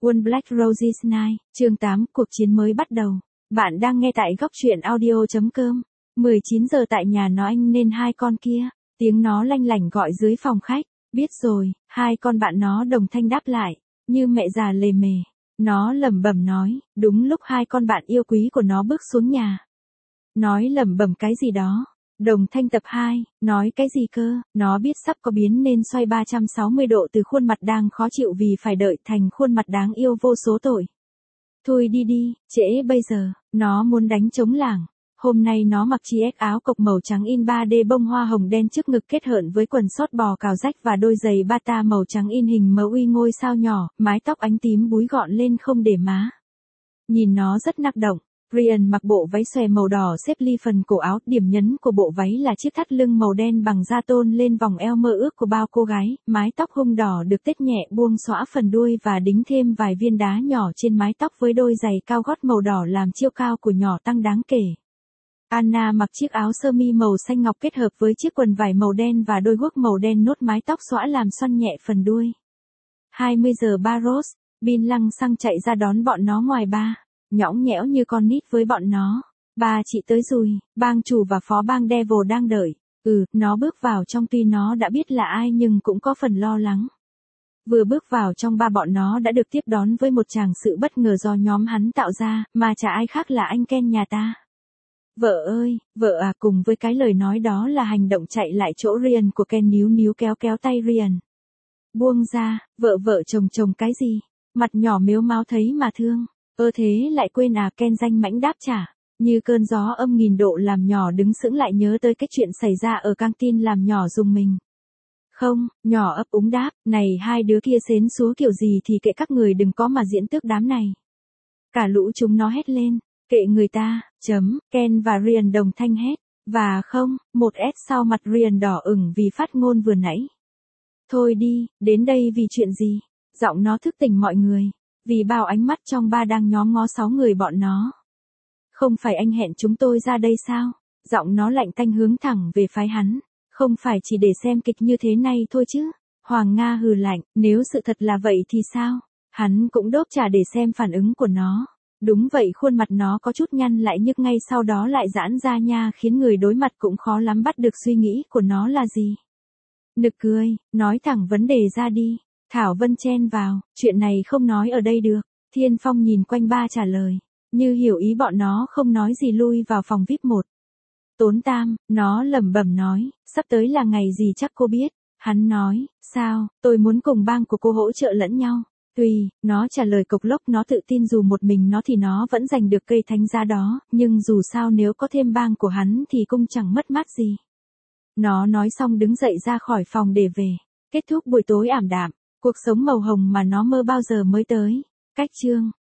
One Black Roses Night, chương 8, cuộc chiến mới bắt đầu. Bạn đang nghe tại góc truyện audio.com. 19 giờ tại nhà nó anh nên hai con kia. Tiếng nó lanh lảnh gọi dưới phòng khách. Biết rồi, hai con bạn nó đồng thanh đáp lại. Như mẹ già lề mề. Nó lẩm bẩm nói, đúng lúc hai con bạn yêu quý của nó bước xuống nhà. Nói lẩm bẩm cái gì đó. Đồng thanh tập 2, nói cái gì cơ, nó biết sắp có biến nên xoay 360 độ từ khuôn mặt đang khó chịu vì phải đợi thành khuôn mặt đáng yêu vô số tội. Thôi đi đi, trễ bây giờ, nó muốn đánh trống lảng. Hôm nay nó mặc chiếc áo cộc màu trắng in 3D bông hoa hồng đen trước ngực kết hợp với quần sót bò cào rách và đôi giày bata màu trắng in hình mẫu uy ngôi sao nhỏ, mái tóc ánh tím búi gọn lên không để má. Nhìn nó rất năng động. Ryan mặc bộ váy xòe màu đỏ xếp ly phần cổ áo, điểm nhấn của bộ váy là chiếc thắt lưng màu đen bằng da tôn lên vòng eo mơ ước của bao cô gái, mái tóc hung đỏ được tết nhẹ buông xõa phần đuôi và đính thêm vài viên đá nhỏ trên mái tóc với đôi giày cao gót màu đỏ làm chiều cao của nhỏ tăng đáng kể. Anna mặc chiếc áo sơ mi màu xanh ngọc kết hợp với chiếc quần vải màu đen và đôi guốc màu đen nốt mái tóc xõa làm xoăn nhẹ phần đuôi. 20 giờ ba Rose, Bin lăng xăng chạy ra đón bọn nó ngoài ba. Nhõng nhẽo như con nít với bọn nó. Ba chị tới rồi, bang chủ và phó bang Devil đang đợi. Nó bước vào trong tuy nó đã biết là ai nhưng cũng có phần lo lắng. Vừa bước vào trong ba bọn nó đã được tiếp đón với một tràng sự bất ngờ do nhóm hắn tạo ra, mà chả ai khác là anh Ken nhà ta. Vợ ơi, vợ à, cùng với cái lời nói đó là hành động chạy lại chỗ Ryan của Ken níu níu kéo kéo tay Ryan. Buông ra, vợ chồng cái gì? Mặt nhỏ mếu máo thấy mà thương. Thế lại quên à, Ken danh mãnh đáp trả. Như cơn gió âm nghìn độ làm nhỏ đứng sững lại nhớ tới cái chuyện xảy ra ở căng tin làm nhỏ rùng mình. Không, nhỏ ấp úng đáp, này hai đứa kia xến xúa kiểu gì thì kệ các người đừng có mà diễn tước đám này. Cả lũ chúng nó hét lên, kệ người ta, Ken và Ryan đồng thanh hét. Và không, một S sau mặt Ryan đỏ ửng vì phát ngôn vừa nãy. Thôi đi, đến đây vì chuyện gì? Giọng nó thức tỉnh mọi người. Vì bao ánh mắt trong ba đang nhóm ngó 6 người bọn nó. Không phải anh hẹn chúng tôi ra đây sao? Giọng nó lạnh tanh hướng thẳng về phái hắn. Không phải chỉ để xem kịch như thế này thôi chứ. Hoàng Nga hừ lạnh, nếu sự thật là vậy thì sao? Hắn cũng đốp trả để xem phản ứng của nó. Đúng vậy, khuôn mặt nó có chút nhăn lại nhưng ngay sau đó lại giãn ra nha, khiến người đối mặt cũng khó lắm bắt được suy nghĩ của nó là gì. Nực cười, nói thẳng vấn đề ra đi. Thảo Vân chen vào, chuyện này không nói ở đây được. Thiên Phong nhìn quanh ba trả lời. Như hiểu ý bọn nó không nói gì lui vào phòng VIP 1. Tốn Tam, nó lẩm bẩm nói, sắp tới là ngày gì chắc cô biết. Hắn nói, sao, tôi muốn cùng bang của cô hỗ trợ lẫn nhau. Nó trả lời cộc lốc, nó tự tin dù một mình nó thì nó vẫn giành được cây thánh giá đó, nhưng dù sao nếu có thêm bang của hắn thì cũng chẳng mất mát gì. Nó nói xong đứng dậy ra khỏi phòng để về. Kết thúc buổi tối ảm đạm. Cuộc sống màu hồng mà nó mơ bao giờ mới tới. Cách chương